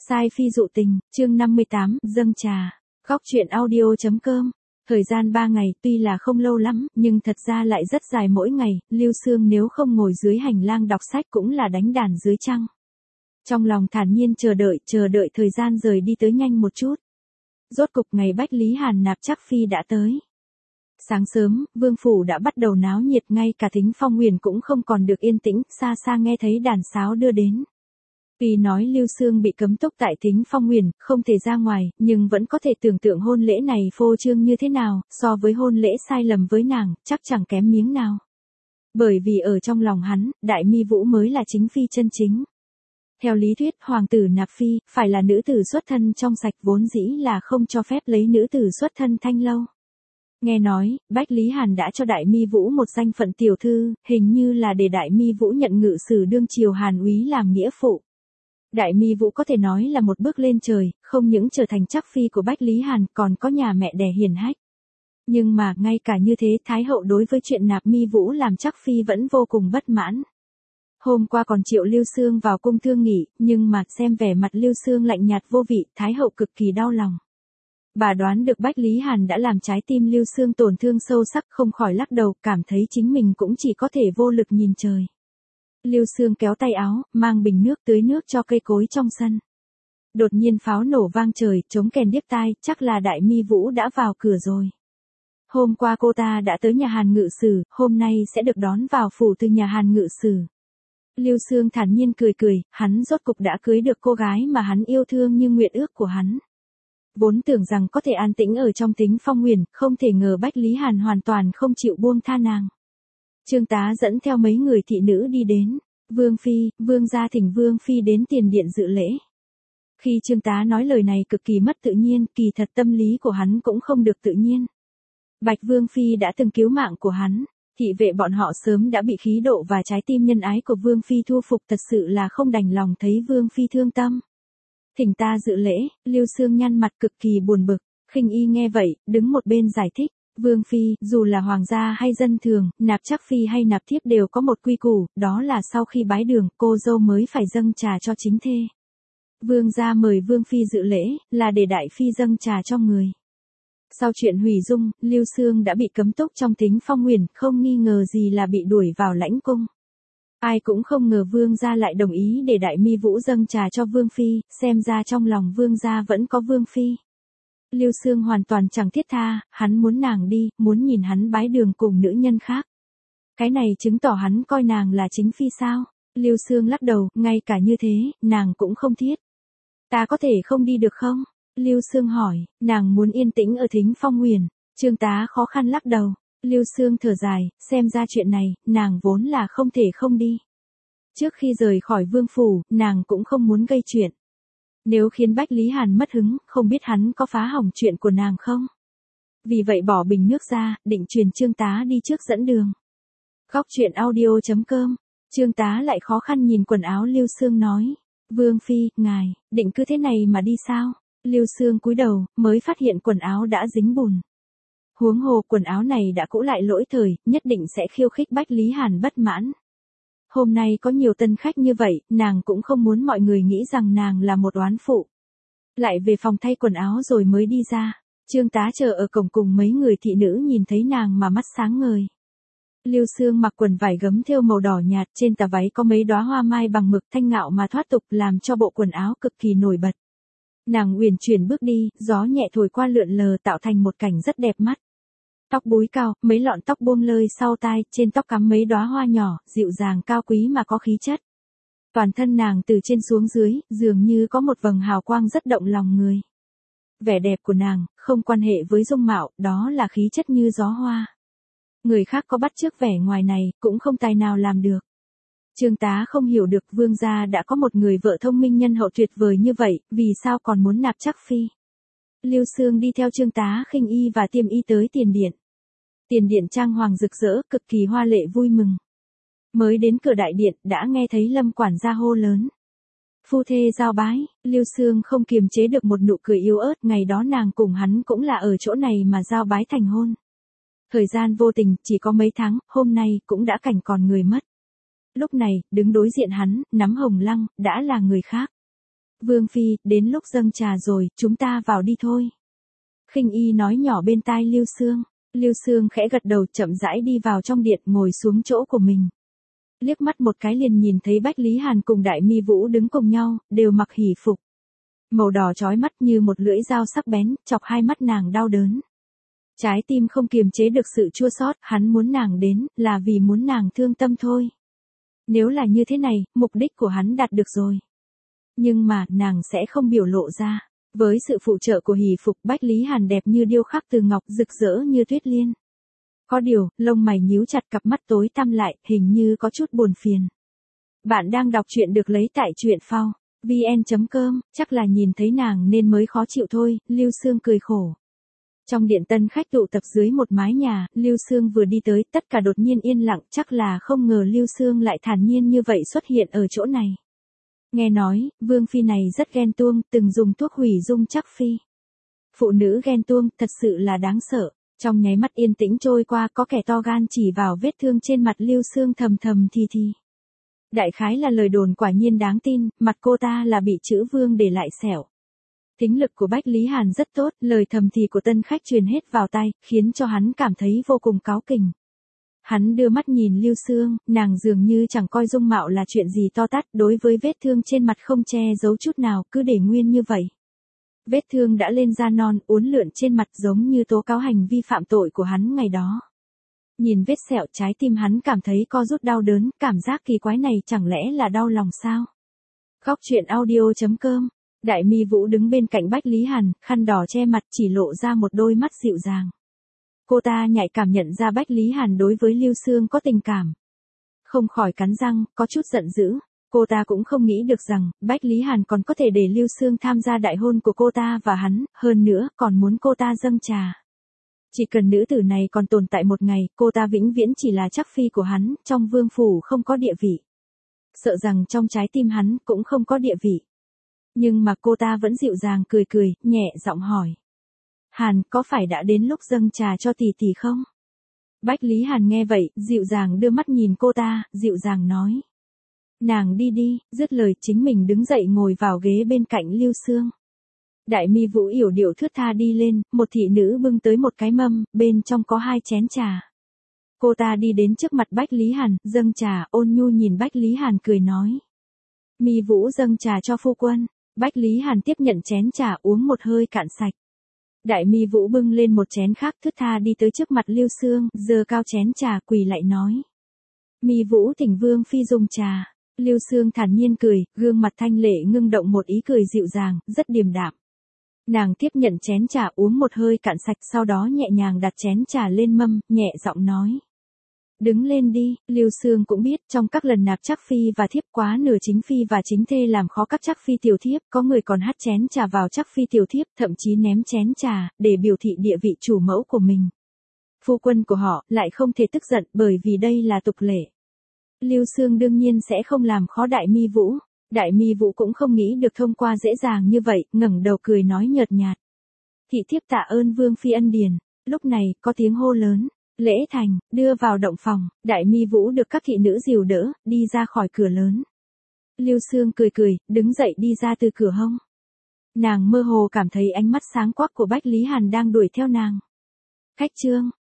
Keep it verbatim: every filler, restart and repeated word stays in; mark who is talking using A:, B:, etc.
A: Sai phi dụ tình, chương năm mươi tám, dâng trà. Góc truyện audio.com. Thời gian ba ngày tuy là không lâu lắm, nhưng thật ra lại rất dài mỗi ngày, Lưu Sương nếu không ngồi dưới hành lang đọc sách cũng là đánh đàn dưới trăng. Trong lòng thản nhiên chờ đợi, chờ đợi thời gian rời đi tới nhanh một chút. Rốt cục ngày Bách Lý Hàn nạp chắc phi đã tới. Sáng sớm, vương phủ đã bắt đầu náo nhiệt, ngay cả Thính Phong Huyền cũng không còn được yên tĩnh, xa xa nghe thấy đàn sáo đưa đến. Vì nói Lưu Sương bị cấm túc tại Thính Phong Huyền, không thể ra ngoài, nhưng vẫn có thể tưởng tượng hôn lễ này phô trương như thế nào, so với hôn lễ sai lầm với nàng, chắc chẳng kém miếng nào. Bởi vì ở trong lòng hắn, Đại Mi Vũ mới là chính phi chân chính. Theo lý thuyết, hoàng tử nạp phi, phải là nữ tử xuất thân trong sạch, vốn dĩ là không cho phép lấy nữ tử xuất thân thanh lâu. Nghe nói, Bách Lý Hàn đã cho Đại Mi Vũ một danh phận tiểu thư, hình như là để Đại Mi Vũ nhận ngự sử đương triều Hàn úy làm nghĩa phụ. Đại Mi Vũ có thể nói là một bước lên trời, không những trở thành chắc phi của Bách Lý Hàn, còn có nhà mẹ đẻ hiền hách. Nhưng mà, ngay cả như thế, Thái hậu đối với chuyện nạp Mi Vũ làm chắc phi vẫn vô cùng bất mãn. Hôm qua còn triệu Lưu Sương vào cung thương nghị, nhưng mà xem vẻ mặt Lưu Sương lạnh nhạt vô vị, Thái hậu cực kỳ đau lòng. Bà đoán được Bách Lý Hàn đã làm trái tim Lưu Sương tổn thương sâu sắc, không khỏi lắc đầu, cảm thấy chính mình cũng chỉ có thể vô lực nhìn trời. Lưu Sương kéo tay áo, mang bình nước tưới nước cho cây cối trong sân. Đột nhiên pháo nổ vang trời, trống kèn điếc tai, chắc là Đại Mi Vũ đã vào cửa rồi. Hôm qua cô ta đã tới nhà Hàn ngự sử, hôm nay sẽ được đón vào phủ từ nhà Hàn ngự sử. Lưu Sương thản nhiên cười cười, hắn rốt cục đã cưới được cô gái mà hắn yêu thương như nguyện ước của hắn. Vốn tưởng rằng có thể an tĩnh ở trong Thính Phong Huyền, không thể ngờ Bách Lý Hàn hoàn toàn không chịu buông tha nàng. Trương Tá dẫn theo mấy người thị nữ đi đến. Vương Phi, Vương gia thỉnh Vương Phi đến tiền điện dự lễ. Khi Trương Tá nói lời này cực kỳ mất tự nhiên, kỳ thật tâm lý của hắn cũng không được tự nhiên. Bạch Vương Phi đã từng cứu mạng của hắn, thị vệ bọn họ sớm đã bị khí độ và trái tim nhân ái của Vương Phi thu phục, thật sự là không đành lòng thấy Vương Phi thương tâm. Thỉnh ta dự lễ, Lưu Sương nhăn mặt cực kỳ buồn bực, Khinh Y nghe vậy, đứng một bên giải thích. Vương Phi, dù là hoàng gia hay dân thường, nạp chắc phi hay nạp thiếp đều có một quy củ, đó là sau khi bái đường, cô dâu mới phải dâng trà cho chính thê. Vương gia mời Vương Phi dự lễ, là để Đại Phi dâng trà cho người. Sau chuyện hủy dung, Lưu Sương đã bị cấm túc trong Thính Phong Huyền, không nghi ngờ gì là bị đuổi vào lãnh cung. Ai cũng không ngờ Vương gia lại đồng ý để Đại Mi Vũ dâng trà cho Vương Phi, xem ra trong lòng Vương gia vẫn có Vương Phi. Lưu Sương hoàn toàn chẳng thiết tha, hắn muốn nàng đi, muốn nhìn hắn bái đường cùng nữ nhân khác. Cái này chứng tỏ hắn coi nàng là chính phi sao? Lưu Sương lắc đầu, ngay cả như thế, nàng cũng không thiết. Ta có thể không đi được không? Lưu Sương hỏi, nàng muốn yên tĩnh ở Thính Phong Huyền. Trương Tá khó khăn lắc đầu. Lưu Sương thở dài, xem ra chuyện này, nàng vốn là không thể không đi. Trước khi rời khỏi vương phủ, nàng cũng không muốn gây chuyện. Nếu khiến Bách Lý Hàn mất hứng, không biết hắn có phá hỏng chuyện của nàng không? Vì vậy bỏ bình nước ra, định truyền Trương Tá đi trước dẫn đường. Góc truyện audio.com. Trương Tá lại khó khăn nhìn quần áo Lưu Sương nói. Vương Phi, ngài, định cứ thế này mà đi sao? Lưu Sương cúi đầu, mới phát hiện quần áo đã dính bùn. Huống hồ quần áo này đã cũ lại lỗi thời, nhất định sẽ khiêu khích Bách Lý Hàn bất mãn. Hôm nay có nhiều tân khách như vậy, nàng cũng không muốn mọi người nghĩ rằng nàng là một oán phụ. Lại về phòng thay quần áo rồi mới đi ra. Trương Tá chờ ở cổng cùng mấy người thị nữ nhìn thấy nàng mà mắt sáng ngời. Lưu Sương mặc quần vải gấm thêu màu đỏ nhạt, trên tà váy có mấy đóa hoa mai bằng mực thanh ngạo mà thoát tục, làm cho bộ quần áo cực kỳ nổi bật. Nàng uyển chuyển bước đi, gió nhẹ thổi qua lượn lờ tạo thành một cảnh rất đẹp mắt. Tóc búi cao, mấy lọn tóc buông lơi sau tai, trên tóc cắm mấy đóa hoa nhỏ, dịu dàng cao quý mà có khí chất. Toàn thân nàng từ trên xuống dưới, dường như có một vầng hào quang rất động lòng người. Vẻ đẹp của nàng, không quan hệ với dung mạo, đó là khí chất như gió hoa. Người khác có bắt chước vẻ ngoài này, cũng không tài nào làm được. Trương Tá không hiểu được Vương gia đã có một người vợ thông minh nhân hậu tuyệt vời như vậy, vì sao còn muốn nạp chắc phi. Lưu Sương đi theo Trương Tá, Khinh Y và Tiêm Y tới tiền điện. Tiền điện trang hoàng rực rỡ, cực kỳ hoa lệ vui mừng. Mới đến cửa đại điện, đã nghe thấy Lâm quản gia hô lớn. Phu thê giao bái, Lưu Sương không kiềm chế được một nụ cười yếu ớt, ngày đó nàng cùng hắn cũng là ở chỗ này mà giao bái thành hôn. Thời gian vô tình, chỉ có mấy tháng, hôm nay cũng đã cảnh còn người mất. Lúc này, đứng đối diện hắn, nắm hồng lăng, đã là người khác. Vương phi, đến lúc dâng trà rồi, chúng ta vào đi thôi. Khinh Y nói nhỏ bên tai Lưu Xương. Lưu Xương khẽ gật đầu, chậm rãi đi vào trong điện, ngồi xuống chỗ của mình. Liếc mắt một cái liền nhìn thấy Bách Lý Hàn cùng Đại Mi Vũ đứng cùng nhau, đều mặc hỷ phục. Màu đỏ chói mắt như một lưỡi dao sắc bén, chọc hai mắt nàng đau đớn. Trái tim không kiềm chế được sự chua xót, hắn muốn nàng đến, là vì muốn nàng thương tâm thôi. Nếu là như thế này, mục đích của hắn đạt được rồi. Nhưng mà, nàng sẽ không biểu lộ ra. Với sự phụ trợ của hỷ phục, Bách Lý Hàn đẹp như điêu khắc từ ngọc, rực rỡ như tuyết liên. Có điều, lông mày nhíu chặt, cặp mắt tối tăm lại, hình như có chút buồn phiền. Bạn đang đọc truyện được lấy tại truyện phao vn chấm com, chắc là nhìn thấy nàng nên mới khó chịu thôi, Lưu Xương cười khổ. Trong điện tân khách tụ tập dưới một mái nhà, Lưu Xương vừa đi tới, tất cả đột nhiên yên lặng, chắc là không ngờ Lưu Xương lại thản nhiên như vậy xuất hiện ở chỗ này. Nghe nói, Vương phi này rất ghen tuông, từng dùng thuốc hủy dung chắc phi. Phụ nữ ghen tuông, thật sự là đáng sợ. Trong nháy mắt yên tĩnh trôi qua, có kẻ to gan chỉ vào vết thương trên mặt Lưu Xương thầm thầm thì thì. Đại khái là lời đồn quả nhiên đáng tin, mặt cô ta là bị chữ Vương để lại sẹo. Tính lực của Bách Lý Hàn rất tốt, lời thầm thì của tân khách truyền hết vào tai, khiến cho hắn cảm thấy vô cùng cáu kỉnh. Hắn đưa mắt nhìn Lưu Xương, nàng dường như chẳng coi dung mạo là chuyện gì to tát, đối với vết thương trên mặt không che giấu chút nào, cứ để nguyên như vậy. Vết thương đã lên da non, uốn lượn trên mặt giống như tố cáo hành vi phạm tội của hắn ngày đó. Nhìn vết sẹo, trái tim hắn cảm thấy co rút đau đớn, cảm giác kỳ quái này chẳng lẽ là đau lòng sao? Góc truyện audio chấm com. Đại Mi Vũ đứng bên cạnh Bách Lý Hàn, khăn đỏ che mặt, chỉ lộ ra một đôi mắt dịu dàng. Cô ta nhạy cảm nhận ra Bách Lý Hàn đối với Lưu Xương có tình cảm. Không khỏi cắn răng, có chút giận dữ. Cô ta cũng không nghĩ được rằng, Bách Lý Hàn còn có thể để Lưu Xương tham gia đại hôn của cô ta và hắn, hơn nữa, còn muốn cô ta dâng trà. Chỉ cần nữ tử này còn tồn tại một ngày, cô ta vĩnh viễn chỉ là chắc phi của hắn, trong vương phủ không có địa vị. Sợ rằng trong trái tim hắn cũng không có địa vị. Nhưng mà cô ta vẫn dịu dàng cười cười, nhẹ giọng hỏi. Hàn, có phải đã đến lúc dâng trà cho tỷ tỷ không? Bách Lý Hàn nghe vậy, dịu dàng đưa mắt nhìn cô ta, dịu dàng nói. Nàng đi đi, dứt lời chính mình đứng dậy ngồi vào ghế bên cạnh Lưu Xương. Đại Mi Vũ yểu điệu thướt tha đi lên, một thị nữ bưng tới một cái mâm, bên trong có hai chén trà. Cô ta đi đến trước mặt Bách Lý Hàn, dâng trà, ôn nhu nhìn Bách Lý Hàn cười nói. Mi Vũ dâng trà cho phu quân. Bách Lý Hàn tiếp nhận chén trà uống một hơi cạn sạch. Đại Mi Vũ bưng lên một chén khác thướt tha đi tới trước mặt Lưu Xương, giơ cao chén trà quỳ lại nói. Mi Vũ thỉnh Vương phi dùng trà. Lưu Xương thản nhiên cười, gương mặt thanh lệ ngưng động một ý cười dịu dàng, rất điềm đạm. Nàng tiếp nhận chén trà uống một hơi cạn sạch, sau đó nhẹ nhàng đặt chén trà lên mâm, nhẹ giọng nói. Đứng lên đi, Lưu Xương cũng biết trong các lần nạp chắc phi và thiếp quá nửa chính phi và chính thê làm khó các chắc phi tiểu thiếp, có người còn hắt chén trà vào chắc phi tiểu thiếp, thậm chí ném chén trà, để biểu thị địa vị chủ mẫu của mình. Phu quân của họ lại không thể tức giận bởi vì đây là tục lệ. Lưu Xương đương nhiên sẽ không làm khó Đại Mi Vũ. Đại Mi Vũ cũng không nghĩ được thông qua dễ dàng như vậy, ngẩng đầu cười nói nhợt nhạt. Thị thiếp tạ ơn Vương phi ân điển. Lúc này, có tiếng hô lớn. Lễ thành, đưa vào động phòng, Đại Mi Vũ được các thị nữ dìu đỡ, đi ra khỏi cửa lớn. Lưu Xương cười cười, đứng dậy đi ra từ cửa hông. Nàng mơ hồ cảm thấy ánh mắt sáng quắc của Bách Lý Hàn đang đuổi theo nàng. Khách trương,